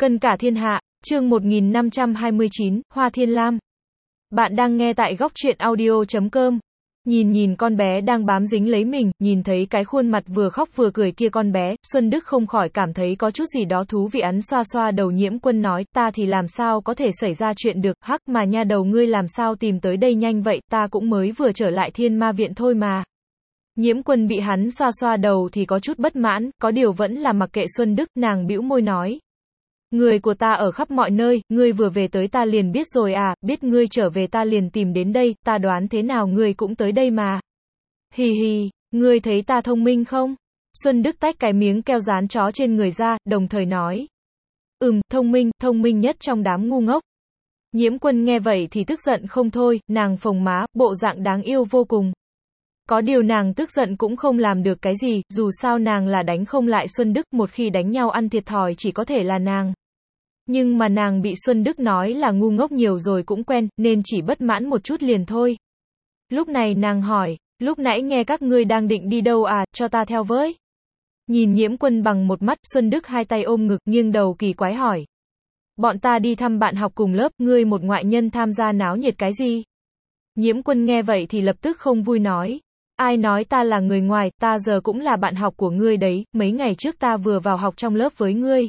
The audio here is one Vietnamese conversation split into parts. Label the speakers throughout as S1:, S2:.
S1: Cân cả thiên hạ, chương 1529, Hoa Thiên Lam. Bạn đang nghe tại góc truyện audio.com. Nhìn con bé đang bám dính lấy mình, nhìn thấy cái khuôn mặt vừa khóc vừa cười kia con bé, Xuân Đức không khỏi cảm thấy có chút gì đó thú vị. Hắn xoa xoa đầu Nhiễm Quân nói, ta thì làm sao có thể xảy ra chuyện được, hắc mà nha đầu ngươi làm sao tìm tới đây nhanh vậy, ta cũng mới vừa trở lại Thiên Ma Viện thôi mà. Nhiễm Quân bị hắn xoa xoa đầu thì có chút bất mãn, có điều vẫn là mặc kệ Xuân Đức, nàng bĩu môi nói. Người của ta ở khắp mọi nơi, ngươi vừa về tới ta liền biết rồi à, biết ngươi trở về ta liền tìm đến đây, ta đoán thế nào ngươi cũng tới đây mà. Hì hì, ngươi thấy ta thông minh không? Xuân Đức tách cái miếng keo dán chó trên người ra, đồng thời nói. Thông minh nhất trong đám ngu ngốc. Nhiễm Quân nghe vậy thì tức giận không thôi, nàng phồng má, bộ dạng đáng yêu vô cùng. Có điều nàng tức giận cũng không làm được cái gì, dù sao nàng là đánh không lại Xuân Đức, một khi đánh nhau ăn thiệt thòi chỉ có thể là nàng. Nhưng mà nàng bị Xuân Đức nói là ngu ngốc nhiều rồi cũng quen, nên chỉ bất mãn một chút liền thôi. Lúc này nàng hỏi, lúc nãy nghe các ngươi đang định đi đâu à, cho ta theo với. Nhìn Nhiễm Quân bằng một mắt, Xuân Đức hai tay ôm ngực, nghiêng đầu kỳ quái hỏi. Bọn ta đi thăm bạn học cùng lớp, ngươi một ngoại nhân tham gia náo nhiệt cái gì? Nhiễm Quân nghe vậy thì lập tức không vui nói. Ai nói ta là người ngoài, ta giờ cũng là bạn học của ngươi đấy, mấy ngày trước ta vừa vào học trong lớp với ngươi.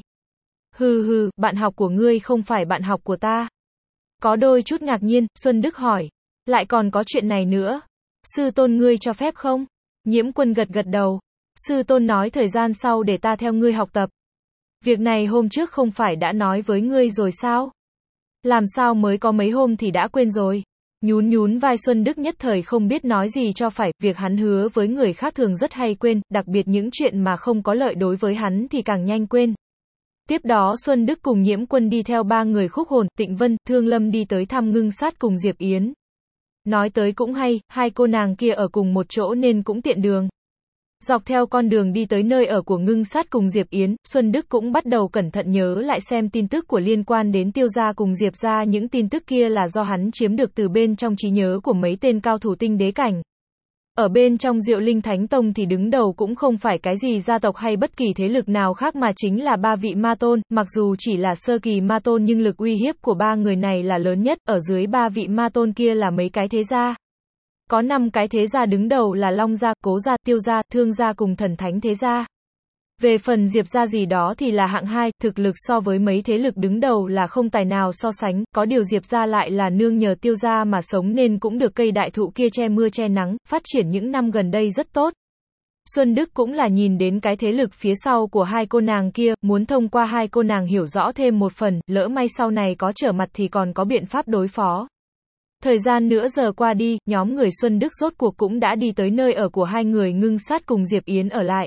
S1: Hừ, bạn học của ngươi không phải bạn học của ta. Có đôi chút ngạc nhiên, Xuân Đức hỏi. Lại còn có chuyện này nữa. Sư tôn ngươi cho phép không? Nhiễm Quân gật đầu. Sư tôn nói thời gian sau để ta theo ngươi học tập. Việc này hôm trước không phải đã nói với ngươi rồi sao? Làm sao mới có mấy hôm thì đã quên rồi? Nhún vai Xuân Đức nhất thời không biết nói gì cho phải, việc hắn hứa với người khác thường rất hay quên, đặc biệt những chuyện mà không có lợi đối với hắn thì càng nhanh quên. Tiếp đó Xuân Đức cùng Nhiễm Quân đi theo ba người Khúc Hồn, Tịnh Vân, Thương Lâm đi tới thăm Ngưng Sát cùng Diệp Yến. Nói tới cũng hay, hai cô nàng kia ở cùng một chỗ nên cũng tiện đường. Dọc theo con đường đi tới nơi ở của Ngưng Sát cùng Diệp Yến, Xuân Đức cũng bắt đầu cẩn thận nhớ lại xem tin tức của liên quan đến Tiêu gia cùng Diệp gia, những tin tức kia là do hắn chiếm được từ bên trong trí nhớ của mấy tên cao thủ tinh đế cảnh. Ở bên trong Diệu Linh Thánh Tông thì đứng đầu cũng không phải cái gì gia tộc hay bất kỳ thế lực nào khác mà chính là ba vị ma tôn, mặc dù chỉ là sơ kỳ ma tôn nhưng lực uy hiếp của ba người này là lớn nhất, ở dưới ba vị ma tôn kia là mấy cái thế gia. Có 5 cái thế gia đứng đầu là Long gia, Cố gia, Tiêu gia, Thương gia cùng Thần Thánh thế gia. Về phần Diệp gia gì đó thì là hạng 2, thực lực so với mấy thế lực đứng đầu là không tài nào so sánh, có điều Diệp gia lại là nương nhờ Tiêu gia mà sống nên cũng được cây đại thụ kia che mưa che nắng, phát triển những năm gần đây rất tốt. Xuân Đức cũng là nhìn đến cái thế lực phía sau của hai cô nàng kia, muốn thông qua hai cô nàng hiểu rõ thêm một phần, lỡ may sau này có trở mặt thì còn có biện pháp đối phó. Thời gian nửa giờ qua đi, nhóm người Xuân Đức rốt cuộc cũng đã đi tới nơi ở của hai người Ngưng Sát cùng Diệp Yến ở lại.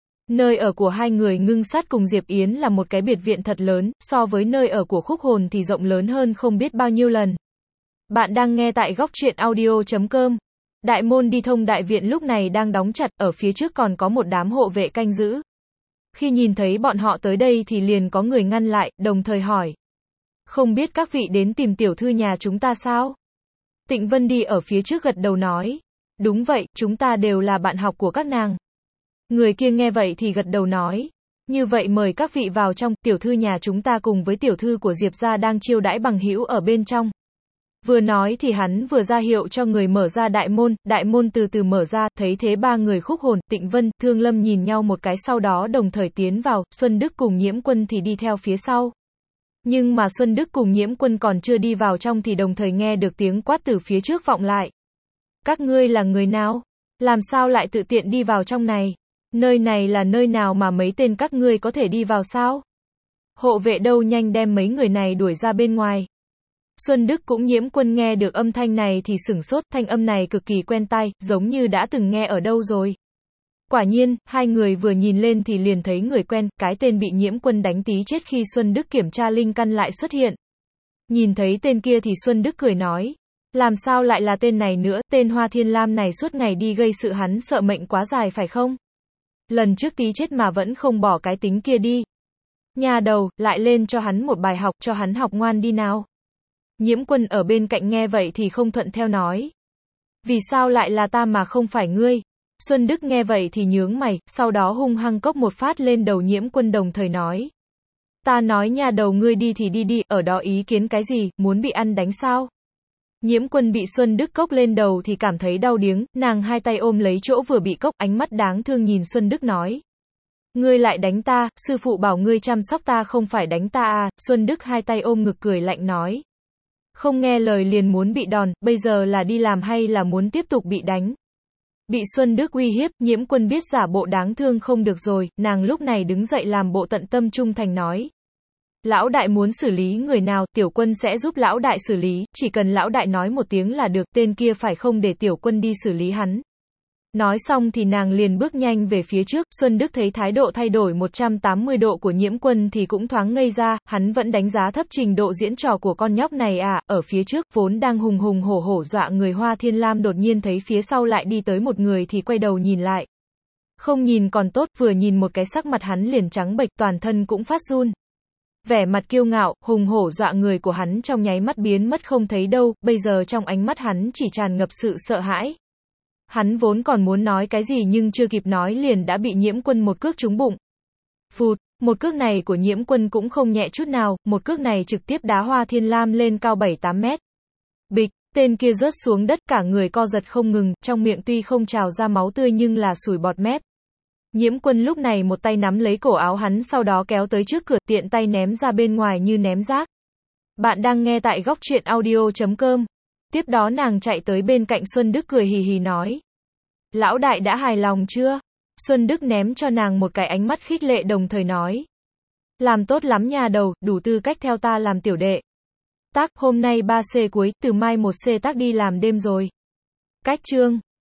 S1: Nơi ở của hai người Ngưng Sát cùng Diệp Yến là một cái biệt viện thật lớn, so với nơi ở của Khúc Hồn thì rộng lớn hơn không biết bao nhiêu lần. Bạn đang nghe tại góc truyện audio.com. Đại môn đi thông đại viện lúc này đang đóng chặt, ở phía trước còn có một đám hộ vệ canh giữ. Khi nhìn thấy bọn họ tới đây thì liền có người ngăn lại, đồng thời hỏi. Không biết các vị đến tìm tiểu thư nhà chúng ta sao? Tịnh Vân đi ở phía trước gật đầu nói. Đúng vậy, chúng ta đều là bạn học của các nàng. Người kia nghe vậy thì gật đầu nói. Như vậy mời các vị vào trong, tiểu thư nhà chúng ta cùng với tiểu thư của Diệp gia đang chiêu đãi bằng hữu ở bên trong. Vừa nói thì hắn vừa ra hiệu cho người mở ra đại môn từ từ mở ra, thấy thế ba người Khúc Hồn, Tịnh Vân, Thương Lâm nhìn nhau một cái sau đó đồng thời tiến vào, Xuân Đức cùng Nhiễm Quân thì đi theo phía sau. Nhưng mà Xuân Đức cùng Nhiễm Quân còn chưa đi vào trong thì đồng thời nghe được tiếng quát từ phía trước vọng lại. Các ngươi là người nào? Làm sao lại tự tiện đi vào trong này? Nơi này là nơi nào mà mấy tên các ngươi có thể đi vào sao? Hộ vệ đâu nhanh đem mấy người này đuổi ra bên ngoài. Xuân Đức cũng Nhiễm Quân nghe được âm thanh này thì sửng sốt, thanh âm này cực kỳ quen tai, giống như đã từng nghe ở đâu rồi. Quả nhiên, hai người vừa nhìn lên thì liền thấy người quen, cái tên bị Nhiễm Quân đánh tí chết khi Xuân Đức kiểm tra linh căn lại xuất hiện. Nhìn thấy tên kia thì Xuân Đức cười nói. Làm sao lại là tên này nữa, tên Hoa Thiên Lam này suốt ngày đi gây sự hắn sợ mệnh quá dài phải không? Lần trước tí chết mà vẫn không bỏ cái tính kia đi. Nhà đầu, lại lên cho hắn một bài học, cho hắn học ngoan đi nào. Nhiễm Quân ở bên cạnh nghe vậy thì không thuận theo nói. Vì sao lại là ta mà không phải ngươi? Xuân Đức nghe vậy thì nhướng mày, sau đó hung hăng cốc một phát lên đầu Nhiễm Quân đồng thời nói. Ta nói nhà đầu ngươi đi thì đi đi, ở đó ý kiến cái gì, muốn bị ăn đánh sao? Nhiễm Quân bị Xuân Đức cốc lên đầu thì cảm thấy đau điếng, nàng hai tay ôm lấy chỗ vừa bị cốc, ánh mắt đáng thương nhìn Xuân Đức nói. Ngươi lại đánh ta, sư phụ bảo ngươi chăm sóc ta không phải đánh ta à, Xuân Đức hai tay ôm ngực cười lạnh nói. Không nghe lời liền muốn bị đòn, bây giờ là đi làm hay là muốn tiếp tục bị đánh? Bị Xuân Đức uy hiếp, Nhiễm Quân biết giả bộ đáng thương không được rồi, nàng lúc này đứng dậy làm bộ tận tâm trung thành nói. Lão đại muốn xử lý người nào, tiểu quân sẽ giúp lão đại xử lý, chỉ cần lão đại nói một tiếng là được, tên kia phải không để tiểu quân đi xử lý hắn. Nói xong thì nàng liền bước nhanh về phía trước, Xuân Đức thấy thái độ thay đổi 180 độ của Nhiễm Quân thì cũng thoáng ngây ra, hắn vẫn đánh giá thấp trình độ diễn trò của con nhóc này à, ở phía trước, vốn đang hùng hùng hổ hổ dọa người Hoa Thiên Lam đột nhiên thấy phía sau lại đi tới một người thì quay đầu nhìn lại. Không nhìn còn tốt, vừa nhìn một cái sắc mặt hắn liền trắng bệch, toàn thân cũng phát run. Vẻ mặt kiêu ngạo, hùng hổ dọa người của hắn trong nháy mắt biến mất không thấy đâu, bây giờ trong ánh mắt hắn chỉ tràn ngập sự sợ hãi. Hắn vốn còn muốn nói cái gì nhưng chưa kịp nói liền đã bị Nhiễm Quân một cước trúng bụng. Phụt, một cước này của Nhiễm Quân cũng không nhẹ chút nào, một cước này trực tiếp đá Hoa Thiên Lam lên cao 7-8 mét. Bịch, tên kia rớt xuống đất cả người co giật không ngừng, trong miệng tuy không trào ra máu tươi nhưng là sủi bọt mép. Nhiễm Quân lúc này một tay nắm lấy cổ áo hắn sau đó kéo tới trước cửa tiện tay ném ra bên ngoài như ném rác. Bạn đang nghe tại góc truyện audio.com. Tiếp đó nàng chạy tới bên cạnh Xuân Đức cười hì hì nói. Lão đại đã hài lòng chưa? Xuân Đức ném cho nàng một cái ánh mắt khích lệ đồng thời nói. Làm tốt lắm nhà đầu, đủ tư cách theo ta làm tiểu đệ. Tác, hôm nay 3C cuối, từ mai 1C tác đi làm đêm rồi. Cách chương.